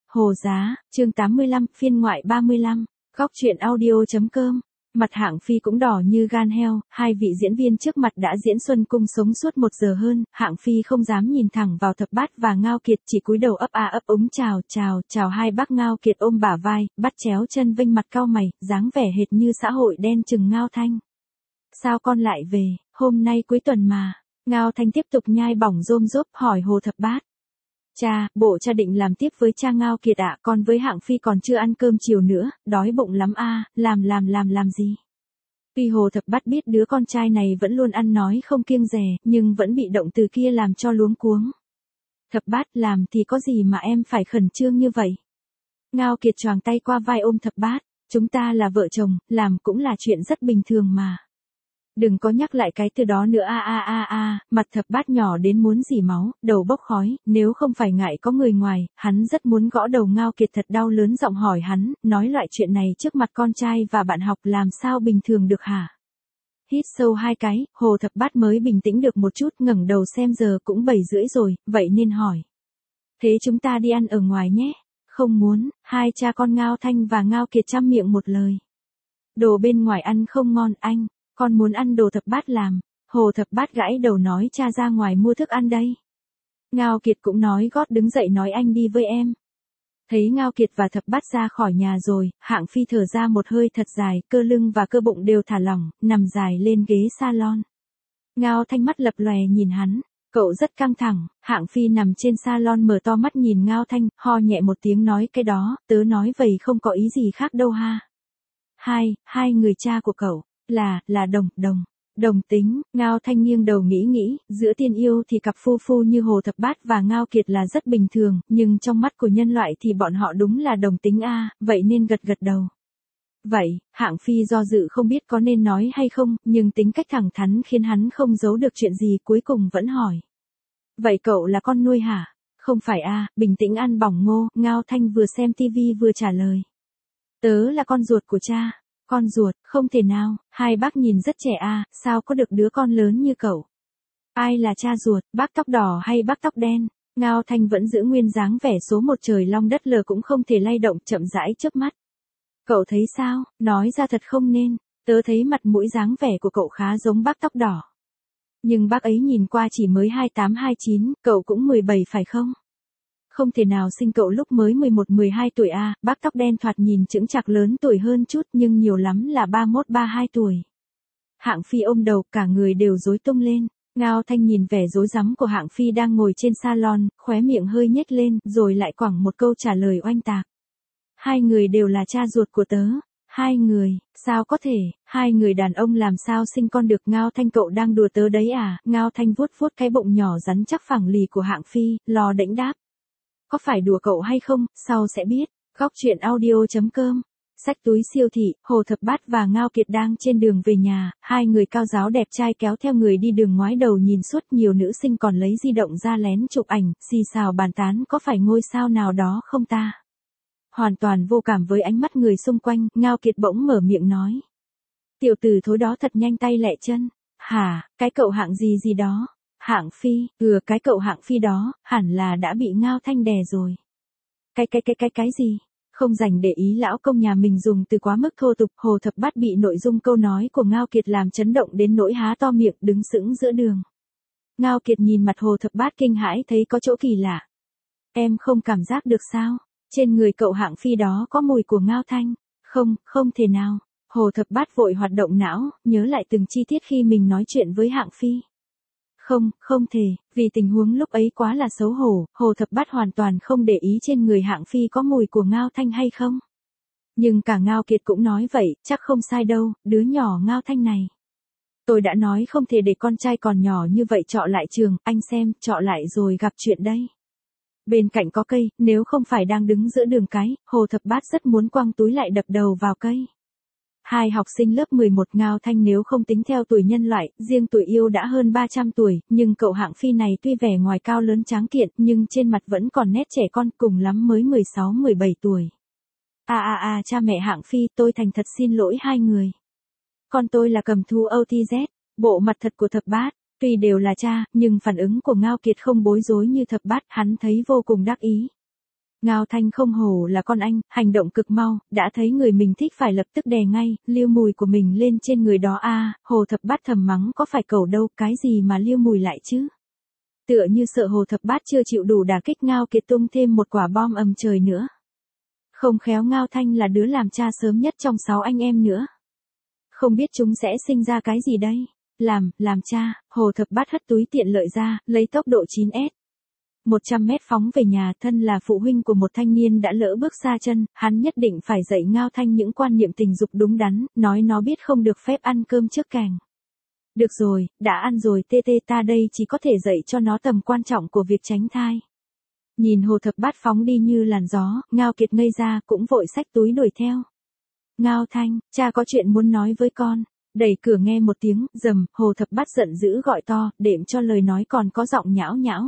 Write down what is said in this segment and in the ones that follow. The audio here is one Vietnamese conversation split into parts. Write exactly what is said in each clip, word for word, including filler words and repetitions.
Hồ Giá, chương tám mươi lăm, phiên ngoại ba mươi lăm, góc truyện audio.com. Mặt Hạng Phi cũng đỏ như gan heo, hai vị diễn viên trước mặt đã diễn Xuân Cung sống suốt một giờ hơn, Hạng Phi không dám nhìn thẳng vào Thập Bát và Ngao Kiệt, chỉ cúi đầu ấp a ấp úng chào chào chào hai bác. Ngao Kiệt ôm bả vai, bắt chéo chân vênh mặt cau mày, dáng vẻ hệt như xã hội đen chừng Ngao Thanh. Sao con lại về, hôm nay cuối tuần mà. Ngao Thanh tiếp tục nhai bỏng rôm rốp hỏi Hồ Thập Bát. Cha, bộ cha định làm tiếp với cha Ngao Kiệt ạ, à, con với Hạng Phi còn chưa ăn cơm chiều nữa, đói bụng lắm a, à, làm làm làm làm gì? Tuy Hồ Thập Bát biết đứa con trai này vẫn luôn ăn nói không kiêng dè, nhưng vẫn bị động từ kia làm cho luống cuống. Thập Bát, làm thì có gì mà em phải khẩn trương như vậy? Ngao Kiệt choàng tay qua vai ôm Thập Bát, chúng ta là vợ chồng, làm cũng là chuyện rất bình thường mà. Đừng có nhắc lại cái từ đó nữa a a a a, mặt Thập Bát nhỏ đến muốn rỉ máu, đầu bốc khói, nếu không phải ngại có người ngoài, hắn rất muốn gõ đầu Ngao Kiệt thật đau, lớn giọng hỏi hắn, nói loại chuyện này trước mặt con trai và bạn học làm sao bình thường được hả? Hít sâu hai cái, Hồ Thập Bát mới bình tĩnh được một chút, ngẩng đầu xem giờ cũng bảy rưỡi rồi, vậy nên hỏi. Thế chúng ta đi ăn ở ngoài nhé? Không muốn, hai cha con Ngao Thanh và Ngao Kiệt chăm miệng một lời. Đồ bên ngoài ăn không ngon anh. Con muốn ăn đồ Thập Bát làm. Hồ Thập Bát gãi đầu nói cha ra ngoài mua thức ăn đây. Ngao Kiệt cũng nói gót đứng dậy nói anh đi với em. Thấy Ngao Kiệt và Thập Bát ra khỏi nhà rồi, Hạng Phi thở ra một hơi thật dài, cơ lưng và cơ bụng đều thả lỏng, nằm dài lên ghế salon. Ngao Thanh mắt lập lòe nhìn hắn, cậu rất căng thẳng. Hạng Phi nằm trên salon mở to mắt nhìn Ngao Thanh, ho nhẹ một tiếng nói cái đó, tớ nói vậy không có ý gì khác đâu ha. Hai, hai người cha của cậu. Là, là đồng, đồng, đồng tính. Ngao Thanh nghiêng đầu nghĩ nghĩ, giữa tiên yêu thì cặp phu phu như Hồ Thập Bát và Ngao Kiệt là rất bình thường, nhưng trong mắt của nhân loại thì bọn họ đúng là đồng tính a, vậy nên gật gật đầu. Vậy, Hạng Phi do dự không biết có nên nói hay không, nhưng tính cách thẳng thắn khiến hắn không giấu được chuyện gì, cuối cùng vẫn hỏi. Vậy cậu là con nuôi hả? Không phải a, bình tĩnh ăn bỏng ngô. Ngao Thanh vừa xem tivi vừa trả lời. Tớ là con ruột của cha. Con ruột, không thể nào, hai bác nhìn rất trẻ à, sao có được đứa con lớn như cậu? Ai là cha ruột, bác tóc đỏ hay bác tóc đen? Ngao Thanh vẫn giữ nguyên dáng vẻ số một trời long đất lở cũng không thể lay động, chậm rãi chớp mắt. Cậu thấy sao, nói ra thật không nên, tớ thấy mặt mũi dáng vẻ của cậu khá giống bác tóc đỏ. Nhưng bác ấy nhìn qua chỉ mới hai tám hai chín, cậu cũng mười bảy phải không? Không thể nào sinh cậu lúc mới mười một mười hai tuổi a, à, bác tóc đen thoạt nhìn chững chạc lớn tuổi hơn chút nhưng nhiều lắm là ba mốt ba hai tuổi. Hạng Phi ôm đầu, cả người đều rối tung lên. Ngao Thanh nhìn vẻ rối rắm của Hạng Phi đang ngồi trên salon, khóe miệng hơi nhếch lên, rồi lại quẳng một câu trả lời oanh tạc. Hai người đều là cha ruột của tớ. Hai người, sao có thể, hai người đàn ông làm sao sinh con được? Ngao Thanh cậu đang đùa tớ đấy à? Ngao Thanh vuốt vuốt cái bụng nhỏ rắn chắc phẳng lì của Hạng Phi, lò đễnh đáp. Có phải đùa cậu hay không, sau sẽ biết. Góc truyện audio.com. Xách túi siêu thị, Hồ Thập Bát và Ngao Kiệt đang trên đường về nhà, hai người cao giáo đẹp trai kéo theo người đi đường ngoái đầu nhìn suốt, nhiều nữ sinh còn lấy di động ra lén chụp ảnh, xì xào bàn tán có phải ngôi sao nào đó không ta. Hoàn toàn vô cảm với ánh mắt người xung quanh, Ngao Kiệt bỗng mở miệng nói. Tiểu tử thối đó thật nhanh tay lẹ chân. Hả, cái cậu Hạng gì gì đó. Hạng Phi, ừ cái cậu Hạng Phi đó, hẳn là đã bị Ngao Thanh đè rồi. Cái cái cái cái cái gì? Không dành để ý lão công nhà mình dùng từ quá mức thô tục. Hồ Thập Bát bị nội dung câu nói của Ngao Kiệt làm chấn động đến nỗi há to miệng đứng sững giữa đường. Ngao Kiệt nhìn mặt Hồ Thập Bát kinh hãi thấy có chỗ kỳ lạ. Em không cảm giác được sao? Trên người cậu Hạng Phi đó có mùi của Ngao Thanh. Không, không thể nào. Hồ Thập Bát vội hoạt động não, nhớ lại từng chi tiết khi mình nói chuyện với Hạng Phi. Không, không thể, vì tình huống lúc ấy quá là xấu hổ, Hồ Thập Bát hoàn toàn không để ý trên người Hạng Phi có mùi của Ngao Thanh hay không. Nhưng cả Ngao Kiệt cũng nói vậy, chắc không sai đâu, đứa nhỏ Ngao Thanh này. Tôi đã nói không thể để con trai còn nhỏ như vậy trọ lại trường, anh xem, trọ lại rồi gặp chuyện đây. Bên cạnh có cây, nếu không phải đang đứng giữa đường cái, Hồ Thập Bát rất muốn quăng túi lại đập đầu vào cây. Hai học sinh lớp mười một Ngao Thanh nếu không tính theo tuổi nhân loại, riêng tuổi yêu đã hơn ba trăm tuổi, nhưng cậu Hạng Phi này tuy vẻ ngoài cao lớn tráng kiện, nhưng trên mặt vẫn còn nét trẻ con, cùng lắm mới mười sáu mười bảy tuổi. À à à cha mẹ Hạng Phi, tôi thành thật xin lỗi hai người. Con tôi là Cầm Thú ô tê dét, bộ mặt thật của Thập Bát, tuy đều là cha, nhưng phản ứng của Ngao Kiệt không bối rối như Thập Bát, hắn thấy vô cùng đắc ý. Ngao Thanh không hổ là con anh, hành động cực mau, đã thấy người mình thích phải lập tức đè ngay, liêu mùi của mình lên trên người đó a. Hồ Thập Bát thầm mắng có phải cẩu đâu, cái gì mà liêu mùi lại chứ. Tựa như sợ Hồ Thập Bát chưa chịu đủ đả kích Ngao Kiệt tung thêm một quả bom ầm trời nữa. Không khéo Ngao Thanh là đứa làm cha sớm nhất trong sáu anh em nữa. Không biết chúng sẽ sinh ra cái gì đây. Làm, làm cha, Hồ Thập Bát hất túi tiện lợi ra, lấy tốc độ chín ét. một trăm mét phóng về nhà, thân là phụ huynh của một thanh niên đã lỡ bước xa chân, hắn nhất định phải dạy Ngao Thanh những quan niệm tình dục đúng đắn, nói nó biết không được phép ăn cơm trước càng. Được rồi, đã ăn rồi tê tê ta đây chỉ có thể dạy cho nó tầm quan trọng của việc tránh thai. Nhìn Hồ Thập Bát phóng đi như làn gió, Ngao Kiệt ngây ra cũng vội xách túi đuổi theo. Ngao Thanh, cha có chuyện muốn nói với con. Đẩy cửa nghe một tiếng, rầm, Hồ Thập Bát giận dữ gọi to, đệm cho lời nói còn có giọng nhão nhão.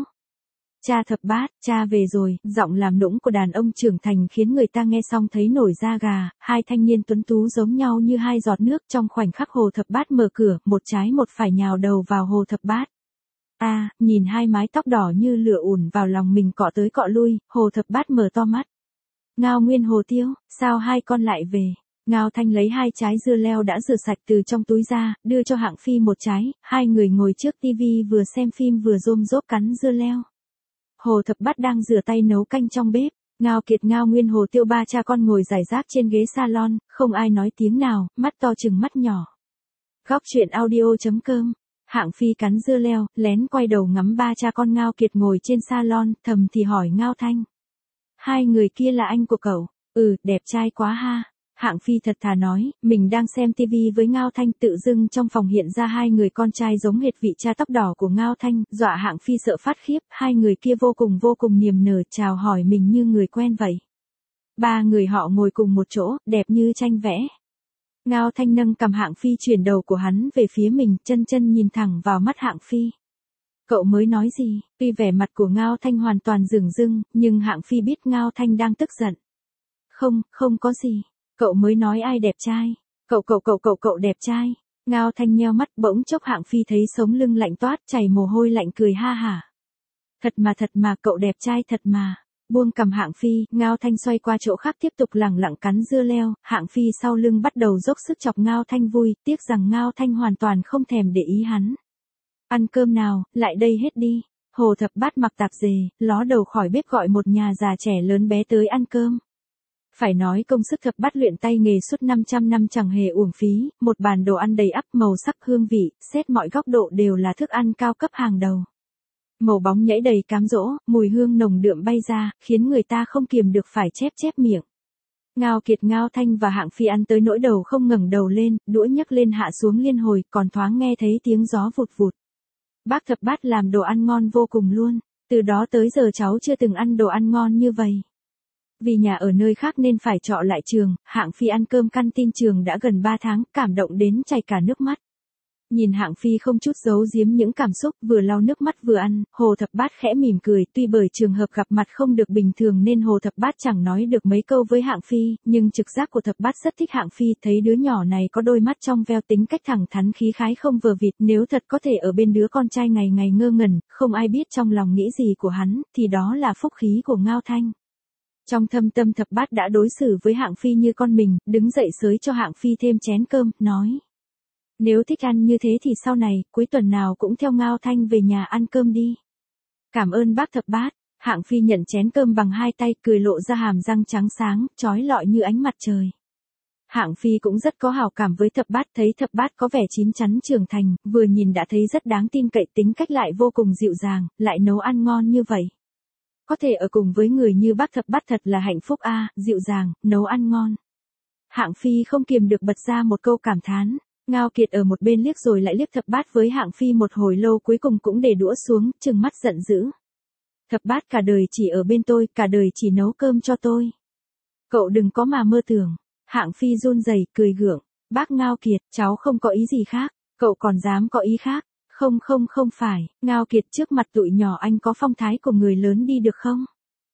Cha Thập Bát, cha về rồi, giọng làm nũng của đàn ông trưởng thành khiến người ta nghe xong thấy nổi da gà, hai thanh niên tuấn tú giống nhau như hai giọt nước trong khoảnh khắc Hồ Thập Bát mở cửa, một trái một phải nhào đầu vào Hồ Thập Bát. A, à, nhìn hai mái tóc đỏ như lửa ùn vào lòng mình cọ tới cọ lui, Hồ Thập Bát mở to mắt. Ngao Nguyên Hồ Tiêu, sao hai con lại về? Ngao Thanh lấy hai trái dưa leo đã rửa sạch từ trong túi ra, đưa cho Hạng Phi một trái, hai người ngồi trước tivi vừa xem phim vừa rôm rốp cắn dưa leo. Hồ Thập Bát đang rửa tay nấu canh trong bếp, Ngao Kiệt Ngao Nguyên Hồ Tiêu ba cha con ngồi rải rác trên ghế salon, không ai nói tiếng nào, mắt to chừng mắt nhỏ. Góc truyện audio chấm com. Hạng Phi cắn dưa leo, lén quay đầu ngắm ba cha con Ngao Kiệt ngồi trên salon, thầm thì hỏi Ngao Thanh. Hai người kia là anh của cậu? Ừ, đẹp trai quá ha. Hạng Phi thật thà nói, mình đang xem tivi với Ngao Thanh, tự dưng trong phòng hiện ra hai người con trai giống hệt vị cha tóc đỏ của Ngao Thanh, dọa Hạng Phi sợ phát khiếp, hai người kia vô cùng vô cùng niềm nở chào hỏi mình như người quen vậy. Ba người họ ngồi cùng một chỗ, đẹp như tranh vẽ. Ngao Thanh nâng cầm Hạng Phi chuyển đầu của hắn về phía mình, chân chân nhìn thẳng vào mắt Hạng Phi. Cậu mới nói gì? Tuy vẻ mặt của Ngao Thanh hoàn toàn rừng rưng, nhưng Hạng Phi biết Ngao Thanh đang tức giận. Không, không có gì. Cậu mới nói ai đẹp trai? Cậu cậu cậu cậu cậu đẹp trai. Ngao Thanh nheo mắt, bỗng chốc Hạng Phi thấy sống lưng lạnh toát, chảy mồ hôi lạnh cười ha hả. Thật mà thật mà cậu đẹp trai thật mà. Buông cầm Hạng Phi, Ngao Thanh xoay qua chỗ khác tiếp tục lẳng lặng cắn dưa leo, Hạng Phi sau lưng bắt đầu dốc sức chọc Ngao Thanh vui, tiếc rằng Ngao Thanh hoàn toàn không thèm để ý hắn. Ăn cơm nào, lại đây hết đi. Hồ Thập Bát mặc tạp dề, ló đầu khỏi bếp gọi một nhà già trẻ lớn bé tới ăn cơm. Phải nói công sức Thập Bát luyện tay nghề suốt năm trăm năm chẳng hề uổng phí, một bàn đồ ăn đầy ắp màu sắc hương vị, xét mọi góc độ đều là thức ăn cao cấp hàng đầu. Màu bóng nhảy đầy cám dỗ, mùi hương nồng đượm bay ra, khiến người ta không kiềm được phải chép chép miệng. Ngao Kiệt Ngao Thanh và Hạng Phi ăn tới nỗi đầu không ngẩng đầu lên, đũa nhấc lên hạ xuống liên hồi, còn thoáng nghe thấy tiếng gió vụt vụt. Bác Thập Bát làm đồ ăn ngon vô cùng luôn, từ đó tới giờ cháu chưa từng ăn đồ ăn ngon như vậy. Vì nhà ở nơi khác nên phải trọ lại trường, Hạng Phi ăn cơm căn tin trường đã gần ba tháng, cảm động đến chảy cả nước mắt. Nhìn Hạng Phi không chút giấu giếm những cảm xúc, vừa lau nước mắt vừa ăn, Hồ Thập Bát khẽ mỉm cười, tuy bởi trường hợp gặp mặt không được bình thường nên Hồ Thập Bát chẳng nói được mấy câu với Hạng Phi, nhưng trực giác của Thập Bát rất thích Hạng Phi, thấy đứa nhỏ này có đôi mắt trong veo, tính cách thẳng thắn khí khái không vờ vịt, nếu thật có thể ở bên đứa con trai ngày ngày ngơ ngẩn, không ai biết trong lòng nghĩ gì của hắn, thì đó là phúc khí của Ngao Thanh. Trong thâm tâm Thập Bát đã đối xử với Hạng Phi như con mình, đứng dậy xới cho Hạng Phi thêm chén cơm, nói. Nếu thích ăn như thế thì sau này, cuối tuần nào cũng theo Ngao Thanh về nhà ăn cơm đi. Cảm ơn bác Thập Bát. Hạng Phi nhận chén cơm bằng hai tay, cười lộ ra hàm răng trắng sáng, chói lọi như ánh mặt trời. Hạng Phi cũng rất có hảo cảm với Thập Bát, thấy Thập Bát có vẻ chín chắn trưởng thành, vừa nhìn đã thấy rất đáng tin cậy, tính cách lại vô cùng dịu dàng, lại nấu ăn ngon như vậy. Có thể ở cùng với người như bác Thập Bát thật là hạnh phúc a, à, dịu dàng, nấu ăn ngon. Hạng Phi không kiềm được bật ra một câu cảm thán. Ngao Kiệt ở một bên liếc rồi lại liếc Thập Bát với Hạng Phi một hồi lâu, cuối cùng cũng để đũa xuống, trừng mắt giận dữ. Thập Bát cả đời chỉ ở bên tôi, cả đời chỉ nấu cơm cho tôi. Cậu đừng có mà mơ tưởng. Hạng Phi run rẩy cười gượng. Bác Ngao Kiệt, cháu không có ý gì khác. Cậu còn dám có ý khác? Không không không phải. Ngao Kiệt, trước mặt tụi nhỏ anh có phong thái của người lớn đi được không?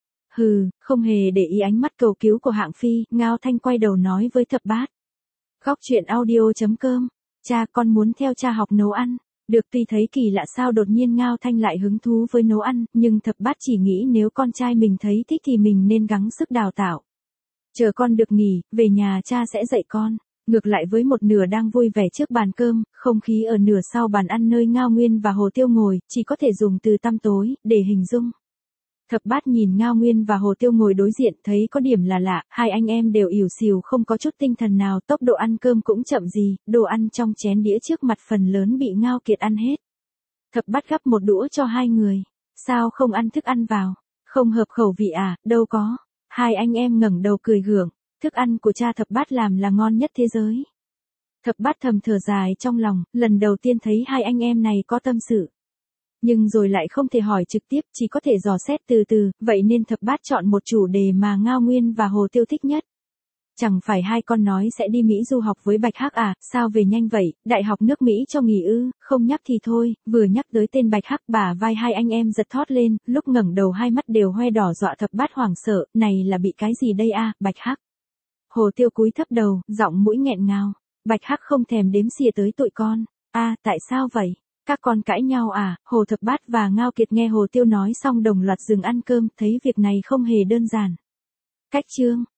Hừ, không hề để ý ánh mắt cầu cứu của Hạng Phi, Ngao Thanh quay đầu nói với Thập Bát. Góc truyện audio chấm com. Cha, con muốn theo cha học nấu ăn. Được, tuy thấy kỳ lạ sao đột nhiên Ngao Thanh lại hứng thú với nấu ăn, nhưng thập bát chỉ nghĩ nếu con trai mình thấy thích thì mình nên gắng sức đào tạo. Chờ con được nghỉ, về nhà cha sẽ dạy con. Ngược lại với một nửa đang vui vẻ trước bàn cơm, không khí ở nửa sau bàn ăn nơi Ngao Nguyên và Hồ Tiêu ngồi, chỉ có thể dùng từ tăm tối, để hình dung. Thập bát nhìn Ngao Nguyên và Hồ Tiêu ngồi đối diện, thấy có điểm là lạ, hai anh em đều ỉu xìu không có chút tinh thần nào, tốc độ ăn cơm cũng chậm gì, đồ ăn trong chén đĩa trước mặt phần lớn bị Ngao Kiệt ăn hết. Thập bát gắp một đũa cho hai người. Sao không ăn thức ăn vào? Không hợp khẩu vị à? Đâu có. Hai anh em ngẩng đầu cười gượng, thức ăn của cha thập bát làm là ngon nhất thế giới. Thập bát thầm thở dài trong lòng, lần đầu tiên thấy hai anh em này có tâm sự. Nhưng rồi lại không thể hỏi trực tiếp, chỉ có thể dò xét từ từ, vậy nên thập bát chọn một chủ đề mà Ngao Nguyên và Hồ Tiêu thích nhất. Chẳng phải hai con nói sẽ đi Mỹ du học với Bạch Hắc à, sao về nhanh vậy, đại học nước Mỹ cho nghỉ ư, không nhắc thì thôi, vừa nhắc tới tên Bạch Hắc bả vai hai anh em giật thót lên, lúc ngẩng đầu hai mắt đều hoe đỏ dọa thập bát hoảng sợ, này là bị cái gì đây a, Bạch Hắc. Hồ Tiêu cúi thấp đầu, giọng mũi nghẹn ngào, Bạch Hắc không thèm đếm xỉa tới tụi con, a, tại sao vậy? Các con cãi nhau à? Hồ Thập Bát và Ngao Kiệt nghe Hồ Tiêu nói xong đồng loạt dừng ăn cơm, thấy việc này không hề đơn giản. Cách chương